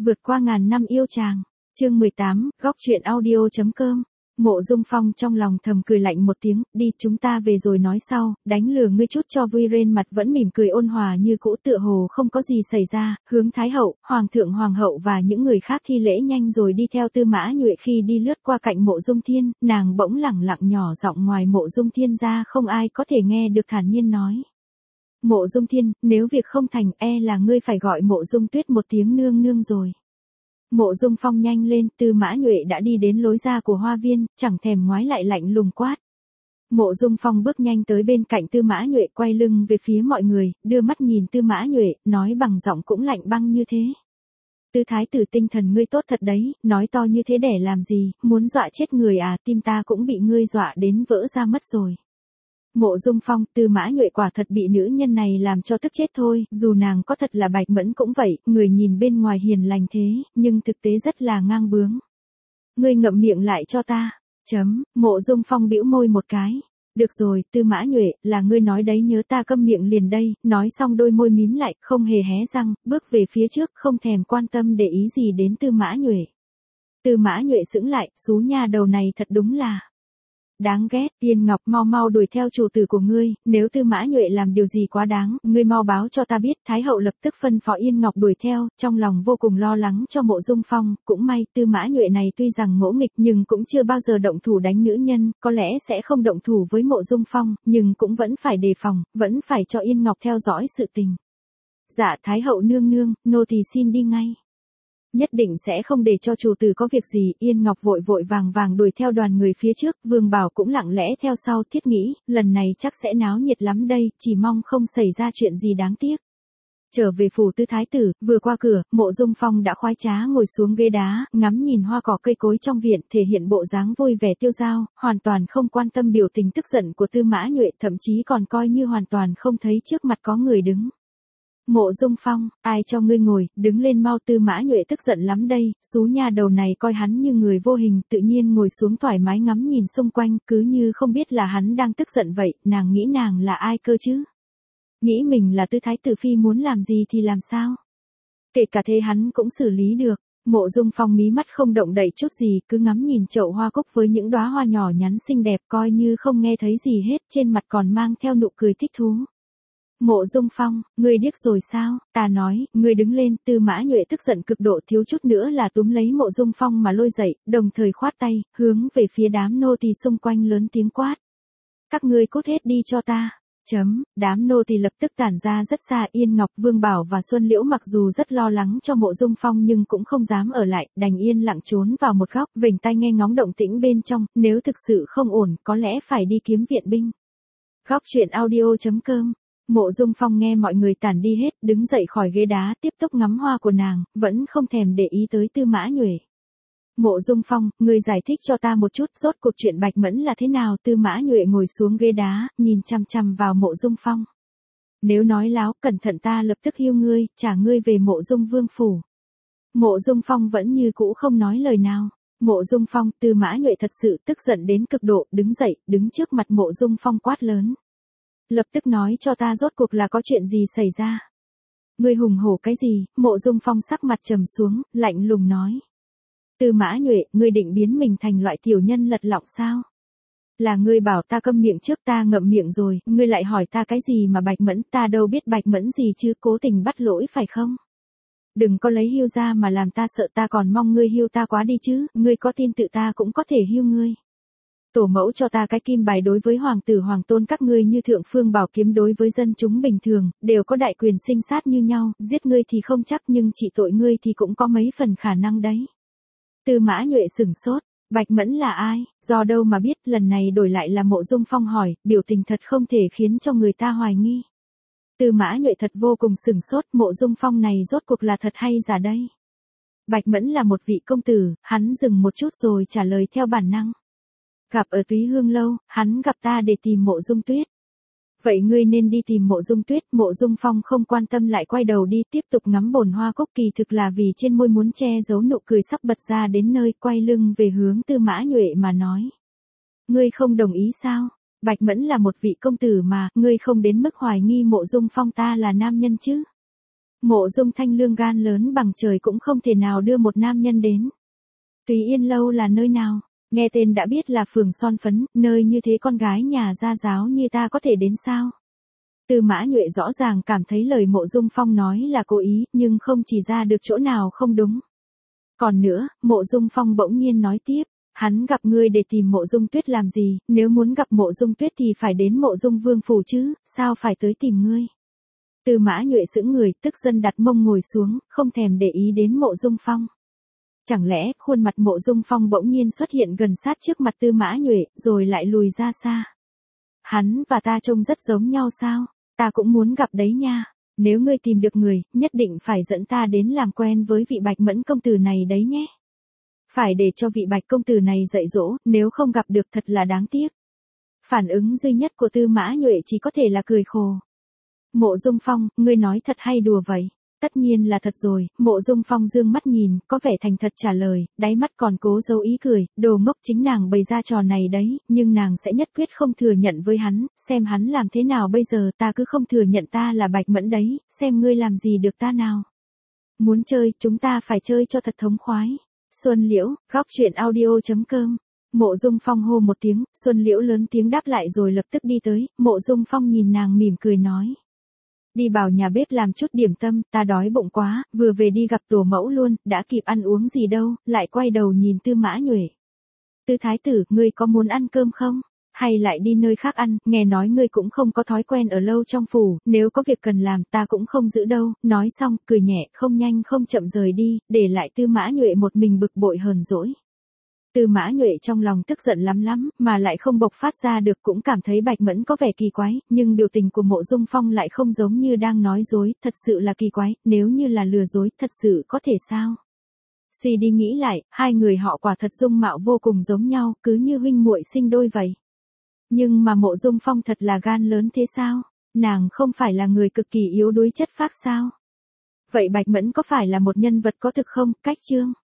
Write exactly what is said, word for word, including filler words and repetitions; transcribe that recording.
vượt qua ngàn năm yêu chàng. Chương mười tám, góc truyện audio chấm com. Mộ Dung Phong trong lòng thầm cười lạnh một tiếng, đi chúng ta về rồi nói sau, đánh lừa ngươi chút cho vui. Ren mặt vẫn mỉm cười ôn hòa như cũ, tựa hồ không có gì xảy ra, hướng Thái hậu, Hoàng thượng Hoàng hậu và những người khác thi lễ nhanh rồi đi theo Tư Mã Nhuệ. Khi đi lướt qua cạnh Mộ Dung Thiên, nàng bỗng lẳng lặng nhỏ giọng ngoài Mộ Dung Thiên ra không ai có thể nghe được thản nhiên nói. Mộ Dung Thiên, nếu việc không thành e là ngươi phải gọi Mộ Dung Tuyết một tiếng nương nương rồi. Mộ Dung Phong nhanh lên, Tư Mã Nhuệ đã đi đến lối ra của hoa viên, chẳng thèm ngoái lại lạnh lùng quát. Mộ Dung Phong bước nhanh tới bên cạnh Tư Mã Nhuệ, quay lưng về phía mọi người, đưa mắt nhìn Tư Mã Nhuệ, nói bằng giọng cũng lạnh băng như thế. Tư thái tử tinh thần ngươi tốt thật đấy, nói to như thế để làm gì, muốn dọa chết người à, tim ta cũng bị ngươi dọa đến vỡ ra mất rồi. Mộ Dung Phong, Tư Mã Nhuệ quả thật bị nữ nhân này làm cho tức chết thôi, dù nàng có thật là Bạch Mẫn cũng vậy, người nhìn bên ngoài hiền lành thế, nhưng thực tế rất là ngang bướng. Ngươi ngậm miệng lại cho ta. Chấm, Mộ Dung Phong bĩu môi một cái. Được rồi, Tư Mã Nhuệ, là ngươi nói đấy, nhớ ta câm miệng liền đây, nói xong đôi môi mím lại, không hề hé răng, bước về phía trước, không thèm quan tâm để ý gì đến Tư Mã Nhuệ. Tư Mã Nhuệ sững lại, xú nha đầu này thật đúng là đáng ghét. Yên Ngọc, mau mau đuổi theo chủ tử của ngươi, nếu Tư Mã Nhuệ làm điều gì quá đáng, ngươi mau báo cho ta biết. Thái hậu lập tức phân phó Yên Ngọc đuổi theo, trong lòng vô cùng lo lắng cho Mộ Dung Phong, cũng may Tư Mã Nhuệ này tuy rằng ngỗ nghịch nhưng cũng chưa bao giờ động thủ đánh nữ nhân, có lẽ sẽ không động thủ với Mộ Dung Phong, nhưng cũng vẫn phải đề phòng, vẫn phải cho Yên Ngọc theo dõi sự tình. Dạ Thái hậu nương nương, nô tỳ xin đi ngay. Nhất định sẽ không để cho chủ tử có việc gì. Yên Ngọc vội vội vàng vàng đuổi theo đoàn người phía trước, Vương Bảo cũng lặng lẽ theo sau, thiết nghĩ, lần này chắc sẽ náo nhiệt lắm đây, chỉ mong không xảy ra chuyện gì đáng tiếc. Trở về phủ Tư thái tử, vừa qua cửa, Mộ Dung Phong đã khoái trá ngồi xuống ghế đá, ngắm nhìn hoa cỏ cây cối trong viện, thể hiện bộ dáng vui vẻ tiêu dao, hoàn toàn không quan tâm biểu tình tức giận của Tư Mã Nhuệ, thậm chí còn coi như hoàn toàn không thấy trước mặt có người đứng. Mộ Dung Phong, ai cho ngươi ngồi, đứng lên mau. Tư Mã Nhuệ tức giận lắm đây, xú nha đầu này coi hắn như người vô hình, tự nhiên ngồi xuống thoải mái ngắm nhìn xung quanh, cứ như không biết là hắn đang tức giận vậy, nàng nghĩ nàng là ai cơ chứ? Nghĩ mình là Tư thái tử phi muốn làm gì thì làm sao? Kể cả thế hắn cũng xử lý được. Mộ Dung Phong mí mắt không động đậy chút gì, cứ ngắm nhìn chậu hoa cúc với những đóa hoa nhỏ nhắn xinh đẹp, coi như không nghe thấy gì hết, trên mặt còn mang theo nụ cười thích thú. Mộ Dung Phong, ngươi điếc rồi sao? Ta nói, ngươi đứng lên. Tư Mã Nhuệ tức giận cực độ, thiếu chút nữa là túm lấy Mộ Dung Phong mà lôi dậy, đồng thời khoát tay, hướng về phía đám nô tỳ xung quanh lớn tiếng quát. Các ngươi cút hết đi cho ta. Chấm, đám nô tỳ lập tức tản ra rất xa. Yên Ngọc, Vương Bảo và Xuân Liễu mặc dù rất lo lắng cho Mộ Dung Phong nhưng cũng không dám ở lại, đành yên lặng trốn vào một góc, vểnh tai nghe ngóng động tĩnh bên trong, nếu thực sự không ổn, có lẽ phải đi kiếm viện binh. Góc truyện audio chấm com. Mộ Dung Phong nghe mọi người tản đi hết, đứng dậy khỏi ghế đá, tiếp tục ngắm hoa của nàng, vẫn không thèm để ý tới Tư Mã Nhuệ. Mộ Dung Phong, ngươi giải thích cho ta một chút, rốt cuộc chuyện Bạch Mẫn là thế nào? Tư Mã Nhuệ ngồi xuống ghế đá, nhìn chằm chằm vào Mộ Dung Phong. Nếu nói láo, cẩn thận ta lập tức hiêu ngươi, trả ngươi về Mộ Dung vương phủ. Mộ Dung Phong vẫn như cũ không nói lời nào. Mộ Dung Phong, Tư Mã Nhuệ thật sự tức giận đến cực độ, đứng dậy, đứng trước mặt Mộ Dung Phong quát lớn. Lập tức nói cho ta rốt cuộc là có chuyện gì xảy ra. Ngươi hùng hổ cái gì? Mộ Dung Phong sắc mặt trầm xuống, lạnh lùng nói. Tư Mã Nhuệ, ngươi định biến mình thành loại tiểu nhân lật lọng sao? Là ngươi bảo ta câm miệng trước, ta ngậm miệng rồi, ngươi lại hỏi ta cái gì mà Bạch Mẫn, ta đâu biết Bạch Mẫn gì chứ, cố tình bắt lỗi phải không? Đừng có lấy hiêu ra mà làm ta sợ, ta còn mong ngươi hiêu ta quá đi chứ, ngươi có tin tự ta cũng có thể hiêu ngươi. Tổ mẫu cho ta cái kim bài, đối với hoàng tử hoàng tôn các ngươi như thượng phương bảo kiếm, đối với dân chúng bình thường, đều có đại quyền sinh sát như nhau, giết ngươi thì không chắc nhưng trị tội ngươi thì cũng có mấy phần khả năng đấy. Tư Mã Nhuệ sửng sốt, Bạch Mẫn là ai, do đâu mà biết? Lần này đổi lại là Mộ Dung Phong hỏi, biểu tình thật không thể khiến cho người ta hoài nghi. Tư Mã Nhuệ thật vô cùng sửng sốt, Mộ Dung Phong này rốt cuộc là thật hay giả đây? Bạch Mẫn là một vị công tử, hắn dừng một chút rồi trả lời theo bản năng. Gặp ở Túy Hương lâu, hắn gặp ta để tìm Mộ Dung Tuyết. Vậy ngươi nên đi tìm Mộ Dung Tuyết. Mộ Dung Phong không quan tâm lại quay đầu đi, tiếp tục ngắm bồn hoa cúc, kỳ thực là vì trên môi muốn che giấu nụ cười sắp bật ra đến nơi, quay lưng về hướng Tư Mã Nhuệ mà nói. Ngươi không đồng ý sao? Bạch Mẫn là một vị công tử mà, ngươi không đến mức hoài nghi Mộ Dung Phong ta là nam nhân chứ? Mộ Dung Thanh Lương gan lớn bằng trời cũng không thể nào đưa một nam nhân đến. Túy Yên lâu là nơi nào? Nghe tên đã biết là phường son phấn, nơi như thế con gái nhà gia giáo như ta có thể đến sao? Tư Mã Nhuệ rõ ràng cảm thấy lời Mộ Dung Phong nói là cố ý, nhưng không chỉ ra được chỗ nào không đúng. Còn nữa, Mộ Dung Phong bỗng nhiên nói tiếp, hắn gặp ngươi để tìm Mộ Dung Tuyết làm gì, nếu muốn gặp Mộ Dung Tuyết thì phải đến Mộ Dung Vương phủ chứ, sao phải tới tìm ngươi? Tư Mã Nhuệ sững người, tức giận đặt mông ngồi xuống, không thèm để ý đến Mộ Dung Phong. Chẳng lẽ khuôn mặt Mộ Dung Phong bỗng nhiên xuất hiện gần sát trước mặt Tư Mã Nhuệ, rồi lại lùi ra xa? Hắn và ta trông rất giống nhau sao? Ta cũng muốn gặp đấy nha. Nếu ngươi tìm được người, nhất định phải dẫn ta đến làm quen với vị Bạch Mẫn công tử này đấy nhé. Phải để cho vị Bạch công tử này dạy dỗ, nếu không gặp được thật là đáng tiếc. Phản ứng duy nhất của Tư Mã Nhuệ chỉ có thể là cười khổ. Mộ Dung Phong, ngươi nói thật hay đùa vậy? Tất nhiên là thật rồi. Mộ Dung Phong dương mắt nhìn, có vẻ thành thật trả lời, đáy mắt còn cố giấu ý cười, đồ ngốc, chính nàng bày ra trò này đấy, nhưng nàng sẽ nhất quyết không thừa nhận với hắn, xem hắn làm thế nào bây giờ. Ta cứ không thừa nhận ta là Bạch Mẫn đấy, xem ngươi làm gì được ta nào. Muốn chơi, chúng ta phải chơi cho thật thống khoái. Xuân Liễu, góc truyện audio chấm com. Mộ Dung Phong hô một tiếng, Xuân Liễu lớn tiếng đáp lại rồi lập tức đi tới. Mộ Dung Phong nhìn nàng mỉm cười nói, đi vào nhà bếp làm chút điểm tâm, ta đói bụng quá, vừa về đi gặp tổ mẫu luôn, đã kịp ăn uống gì đâu. Lại quay đầu nhìn Tư Mã Nhuệ. Tư thái tử, ngươi có muốn ăn cơm không? Hay lại đi nơi khác ăn, nghe nói ngươi cũng không có thói quen ở lâu trong phủ, nếu có việc cần làm ta cũng không giữ đâu. Nói xong, cười nhẹ, không nhanh không chậm rời đi, để lại Tư Mã Nhuệ một mình bực bội hờn dỗi. Tư Mã Nhuệ trong lòng tức giận lắm lắm, mà lại không bộc phát ra được, cũng cảm thấy Bạch Mẫn có vẻ kỳ quái, nhưng biểu tình của Mộ Dung Phong lại không giống như đang nói dối, thật sự là kỳ quái, nếu như là lừa dối, thật sự có thể sao? Suy đi nghĩ lại, hai người họ quả thật dung mạo vô cùng giống nhau, cứ như huynh muội sinh đôi vậy. Nhưng mà Mộ Dung Phong thật là gan lớn thế sao? Nàng không phải là người cực kỳ yếu đuối chất phác sao? Vậy Bạch Mẫn có phải là một nhân vật có thực không? Cách chương